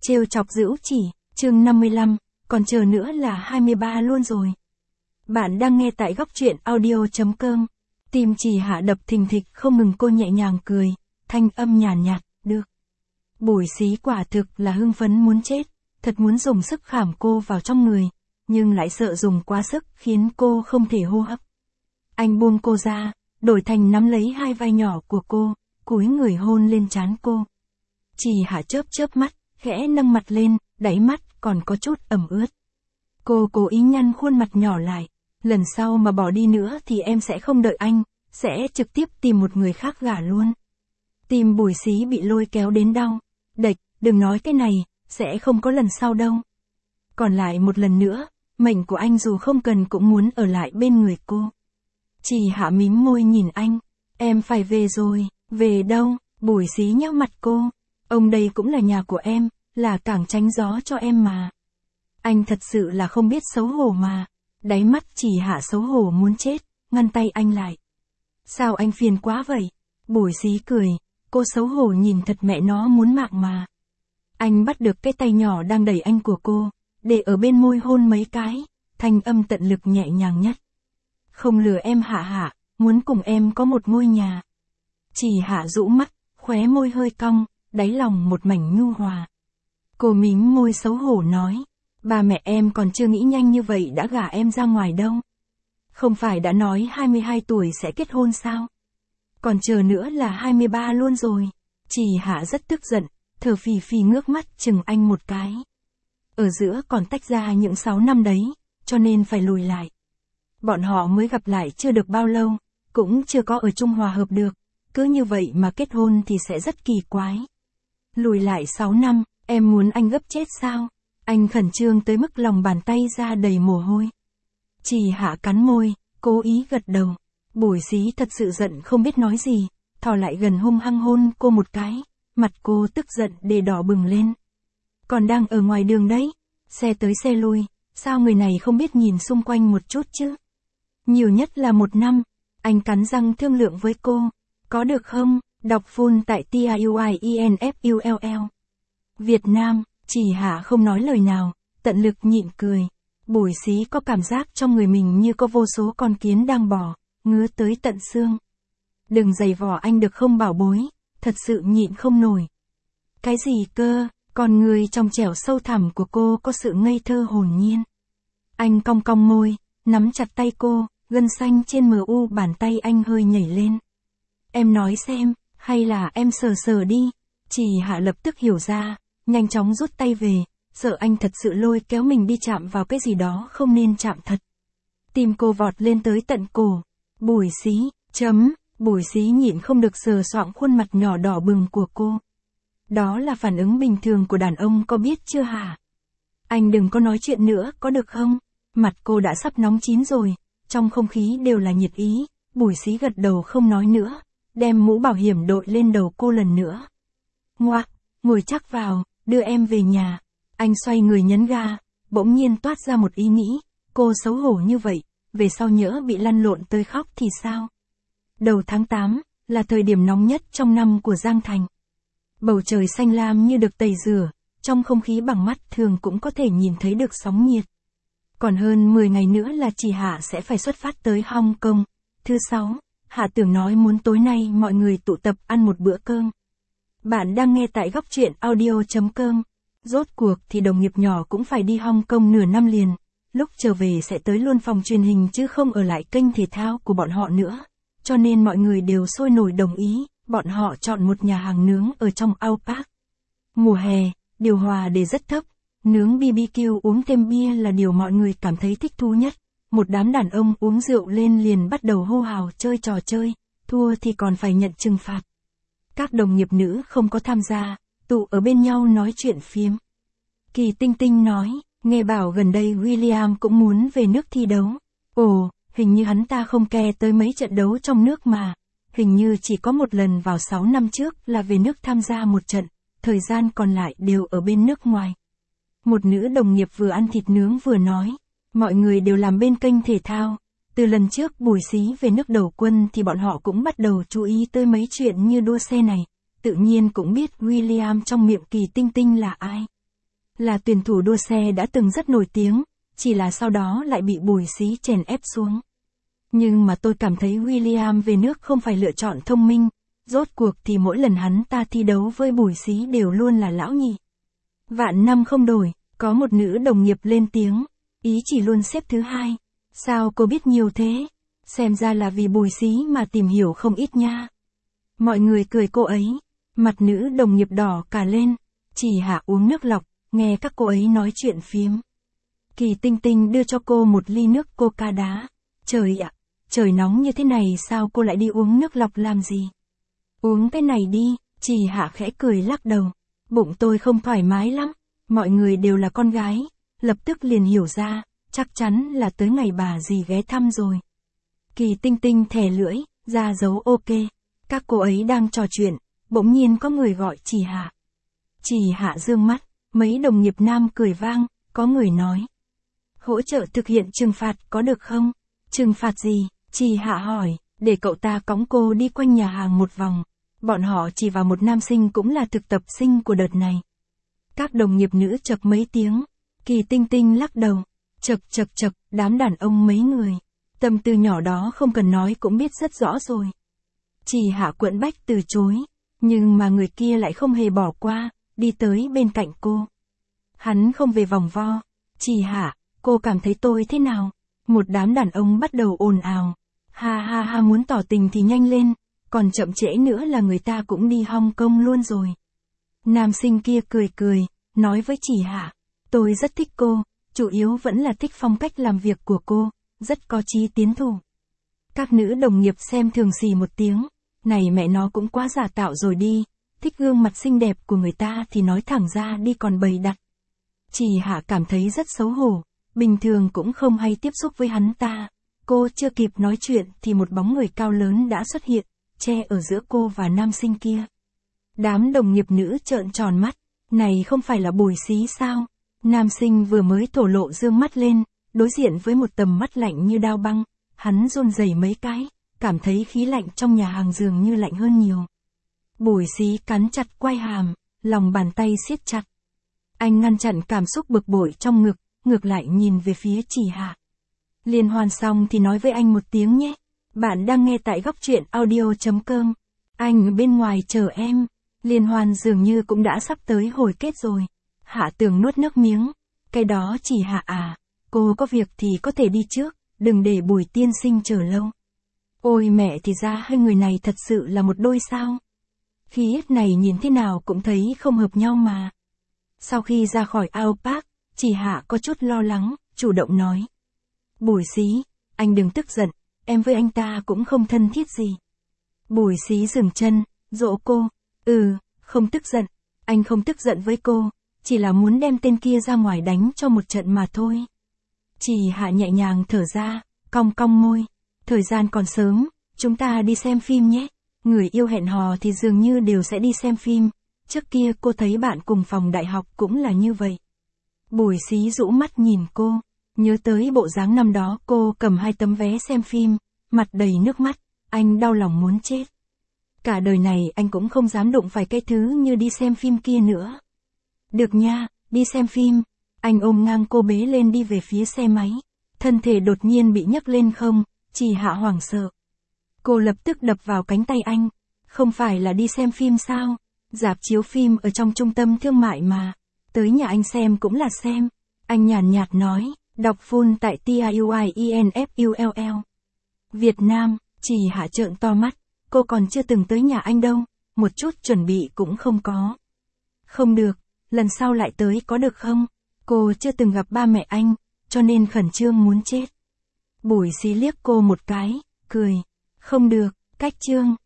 Trêu chọc Dữu Chỉ, chương 55, còn chờ nữa là 23 luôn rồi. Bạn đang nghe tại góc truyện audio.com. Tim Chỉ Hạ đập thình thịch không ngừng, cô nhẹ nhàng cười, thanh âm nhàn nhạt, được. Bùi Xí quả thực là hưng phấn muốn chết, thật muốn dùng sức khảm cô vào trong người, nhưng lại sợ dùng quá sức khiến cô không thể hô hấp. Anh buông cô ra, đổi thành nắm lấy hai vai nhỏ của cô, cúi người hôn lên trán cô. Chỉ Hạ chớp chớp mắt, khẽ nâng mặt lên, đáy mắt còn có chút ẩm ướt. Cô cố ý nhăn khuôn mặt nhỏ lại, lần sau mà bỏ đi nữa thì em sẽ không đợi anh, sẽ trực tiếp tìm một người khác gả luôn. Tim Bùi Xí bị lôi kéo đến đau. Đệch, đừng nói cái này, sẽ không có lần sau đâu. Còn lại một lần nữa, mệnh của anh dù không cần cũng muốn ở lại bên người cô. Chỉ Hạ mím môi nhìn anh, em phải về rồi, về đâu? Bùi Xí nhếch mặt cô, ông đây cũng là nhà của em, là cảng tránh gió cho em mà. Anh thật sự là không biết xấu hổ mà. Đáy mắt Chỉ Hạ xấu hổ muốn chết, ngăn tay anh lại. Sao anh phiền quá vậy? Bùi Xí cười, cô xấu hổ nhìn thật mẹ nó muốn mạng mà. Anh bắt được cái tay nhỏ đang đẩy anh của cô, để ở bên môi hôn mấy cái, thanh âm tận lực nhẹ nhàng nhất. Không lừa em Hạ Hạ, muốn cùng em có một ngôi nhà. Chỉ Hạ rũ mắt, khóe môi hơi cong, đáy lòng một mảnh nhu hòa. Cô mím môi xấu hổ nói, ba mẹ em còn chưa nghĩ nhanh như vậy đã gả em ra ngoài đâu. Không phải đã nói 22 tuổi sẽ kết hôn sao? Còn chờ nữa là 23 luôn rồi. Chỉ Hạ rất tức giận, thở phì phì ngước mắt chừng anh một cái. Ở giữa còn tách ra những 6 năm đấy, cho nên phải lùi lại. Bọn họ mới gặp lại chưa được bao lâu, cũng chưa có ở chung hòa hợp được, cứ như vậy mà kết hôn thì sẽ rất kỳ quái. Lùi lại 6 năm, em muốn anh gấp chết sao? Anh khẩn trương tới mức lòng bàn tay ra đầy mồ hôi. Chỉ Hạ cắn môi, cố ý gật đầu. Bùi Xí thật sự giận không biết nói gì, thò lại gần hung hăng hôn cô một cái, mặt cô tức giận để đỏ bừng lên. Còn đang ở ngoài đường đấy, xe tới xe lui, sao người này không biết nhìn xung quanh một chút chứ? Nhiều nhất là 1 năm, anh cắn răng thương lượng với cô, có được không? Đọc full tại TIUIENFULL. Việt Nam, Chỉ Hạ không nói lời nào, tận lực nhịn cười. Bùi Xí có cảm giác trong người mình như có vô số con kiến đang bò, ngứa tới tận xương. Đừng giày vò anh được không bảo bối, thật sự nhịn không nổi. Cái gì cơ? Con người trong trẻo sâu thẳm của cô có sự ngây thơ hồn nhiên. Anh cong cong môi, nắm chặt tay cô, gân xanh trên mu bàn tay anh hơi nhảy lên. Em nói xem, hay là em sờ sờ đi. Chỉ Hạ lập tức hiểu ra, nhanh chóng rút tay về, sợ anh thật sự lôi kéo mình đi chạm vào cái gì đó không nên chạm thật. Tim cô vọt lên tới tận cổ. Bùi Xí, Bùi Xí nhịn không được sờ soạng khuôn mặt nhỏ đỏ bừng của cô. Đó là phản ứng bình thường của đàn ông có biết chưa hả? Anh đừng có nói chuyện nữa có được không? Mặt cô đã sắp nóng chín rồi, trong không khí đều là nhiệt ý. Bùi Xí gật đầu không nói nữa, đem mũ bảo hiểm đội lên đầu cô lần nữa. Ngoạc, ngồi chắc vào, đưa em về nhà. Anh xoay người nhấn ga, bỗng nhiên toát ra một ý nghĩ, cô xấu hổ như vậy, về sau nhỡ bị lăn lộn tới khóc thì sao? Đầu tháng 8, là thời điểm nóng nhất trong năm của Giang Thành. Bầu trời xanh lam như được tẩy rửa, trong không khí bằng mắt thường cũng có thể nhìn thấy được sóng nhiệt. Còn hơn 10 ngày nữa là Chỉ Hạ sẽ phải xuất phát tới Hong Kong. Thứ 6, Hạ Tưởng nói muốn tối nay mọi người tụ tập ăn một bữa cơm. Bạn đang nghe tại góc truyện audio.com. Rốt cuộc thì đồng nghiệp nhỏ cũng phải đi Hong Kong nửa năm liền. Lúc trở về sẽ tới luôn phòng truyền hình chứ không ở lại kênh thể thao của bọn họ nữa. Cho nên mọi người đều sôi nổi đồng ý, bọn họ chọn một nhà hàng nướng ở trong Outback. Mùa hè, điều hòa để rất thấp, nướng BBQ uống thêm bia là điều mọi người cảm thấy thích thú nhất. Một đám đàn ông uống rượu lên liền bắt đầu hô hào chơi trò chơi, thua thì còn phải nhận trừng phạt. Các đồng nghiệp nữ không có tham gia, tụ ở bên nhau nói chuyện phiếm. Kỳ Tinh Tinh nói, nghe bảo gần đây William cũng muốn về nước thi đấu. Ồ, hình như hắn ta không ke tới mấy trận đấu trong nước mà. Hình như chỉ có một lần vào 6 năm trước là về nước tham gia một trận, thời gian còn lại đều ở bên nước ngoài. Một nữ đồng nghiệp vừa ăn thịt nướng vừa nói, mọi người đều làm bên kênh thể thao. Từ lần trước Bùi Xí về nước đầu quân thì bọn họ cũng bắt đầu chú ý tới mấy chuyện như đua xe này. Tự nhiên cũng biết William trong miệng Kỳ Tinh Tinh là ai. là tuyển thủ đua xe đã từng rất nổi tiếng, chỉ là sau đó lại bị Bùi Xí chèn ép xuống. Nhưng mà tôi cảm thấy William về nước không phải lựa chọn thông minh, rốt cuộc thì mỗi lần hắn ta thi đấu với Bùi Xí đều luôn là lão nhị. Vạn năm không đổi, có một nữ đồng nghiệp lên tiếng, ý chỉ luôn xếp thứ hai. Sao cô biết nhiều thế? Xem ra là vì Bùi Xí mà tìm hiểu không ít nha. Mọi người cười cô ấy, mặt nữ đồng nghiệp đỏ cả lên, Chỉ Hạ uống nước lọc, nghe các cô ấy nói chuyện phiếm. Kỳ Tinh Tinh đưa cho cô một ly nước coca đá. Trời ạ, trời nóng như thế này sao cô lại đi uống nước lọc làm gì? Uống cái này đi, Chỉ Hạ khẽ cười lắc đầu. Bụng tôi không thoải mái lắm, mọi người đều là con gái, lập tức liền hiểu ra, chắc chắn là tới ngày bà dì ghé thăm rồi. Kỳ Tinh Tinh thè lưỡi, ra dấu ok. Các cô ấy đang trò chuyện, bỗng nhiên có người gọi Chỉ Hạ. Chỉ Hạ dương mắt, mấy đồng nghiệp nam cười vang, có người nói. Hỗ trợ thực hiện trừng phạt có được không? Trừng phạt gì? Chỉ Hạ hỏi, để cậu ta cõng cô đi quanh nhà hàng một vòng. Bọn họ chỉ vào một nam sinh cũng là thực tập sinh của đợt này. Các đồng nghiệp nữ chậc mấy tiếng. Kỳ Tinh Tinh lắc đầu. Chậc, đám đàn ông mấy người. Tâm tư nhỏ đó không cần nói cũng biết rất rõ rồi. Chỉ Hạ quẫn bách từ chối. Nhưng mà người kia lại không hề bỏ qua, đi tới bên cạnh cô. Hắn không về vòng vo. Chỉ Hạ, cô cảm thấy tôi thế nào? Một đám đàn ông bắt đầu ồn ào. Ha, muốn tỏ tình thì nhanh lên. Còn chậm trễ nữa là người ta cũng đi Hong Kong luôn rồi. Nam sinh kia cười, nói với Chỉ Hạ. Tôi rất thích cô, chủ yếu vẫn là thích phong cách làm việc của cô, rất có chí tiến thủ. Các nữ đồng nghiệp xem thường xì một tiếng. Này mẹ nó cũng quá giả tạo rồi đi, thích gương mặt xinh đẹp của người ta thì nói thẳng ra đi còn bày đặt. Chỉ Hạ cảm thấy rất xấu hổ, bình thường cũng không hay tiếp xúc với hắn ta. Cô chưa kịp nói chuyện thì một bóng người cao lớn đã xuất hiện, che ở giữa cô và nam sinh kia. Đám đồng nghiệp nữ trợn tròn mắt, này không phải là Bùi Xí sao? Nam sinh vừa mới thổ lộ dương mắt lên, đối diện với một tầm mắt lạnh như đao băng, hắn run rẩy mấy cái, cảm thấy khí lạnh trong nhà hàng dường như lạnh hơn nhiều. Bùi Xí cắn chặt quai hàm, lòng bàn tay siết chặt. Anh ngăn chặn cảm xúc bực bội trong ngực, ngược lại nhìn về phía Chỉ Hạ. Liên hoan xong thì nói với anh một tiếng nhé. Bạn đang nghe tại góc truyện audio.com. Anh ở bên ngoài chờ em. Liên hoan dường như cũng đã sắp tới hồi kết rồi. Hạ Tường nuốt nước miếng. Cái đó Chỉ Hạ à, cô có việc thì có thể đi trước, đừng để Bùi tiên sinh chờ lâu. Ôi mẹ, thì ra hai người này thật sự là một đôi sao. Khí này nhìn thế nào cũng thấy không hợp nhau mà. Sau khi ra khỏi ao park, Chỉ Hạ có chút lo lắng, chủ động nói. Bùi Xí, anh đừng tức giận, em với anh ta cũng không thân thiết gì. Bùi Xí dừng chân, dỗ cô. Không tức giận, anh không tức giận với cô, chỉ là muốn đem tên kia ra ngoài đánh cho một trận mà thôi. Chỉ Hạ nhẹ nhàng thở ra, cong cong môi. Thời gian còn sớm, chúng ta đi xem phim nhé. Người yêu hẹn hò thì dường như đều sẽ đi xem phim. Trước kia cô thấy bạn cùng phòng đại học cũng là như vậy. Bùi Xí rũ mắt nhìn cô, nhớ tới bộ dáng năm đó cô cầm 2 tấm vé xem phim, mặt đầy nước mắt, anh đau lòng muốn chết. Cả đời này anh cũng không dám đụng phải cái thứ như đi xem phim kia nữa. Được nha, đi xem phim. Anh ôm ngang cô bế lên đi về phía xe máy. Thân thể đột nhiên bị nhấc lên không, Chỉ Hạ hoảng sợ. Cô lập tức đập vào cánh tay anh. Không phải là đi xem phim sao? Rạp chiếu phim ở trong trung tâm thương mại mà. Tới nhà anh xem cũng là xem. Anh nhàn nhạt nói, đọc full tại TIUIENFULL. Việt Nam, Chỉ Hạ trợn to mắt. Cô còn chưa từng tới nhà anh đâu, một chút chuẩn bị cũng không có. Không được, lần sau lại tới có được không? Cô chưa từng gặp ba mẹ anh, cho nên khẩn trương muốn chết. Bùi Xí liếc cô một cái, cười. Không được, cách trương.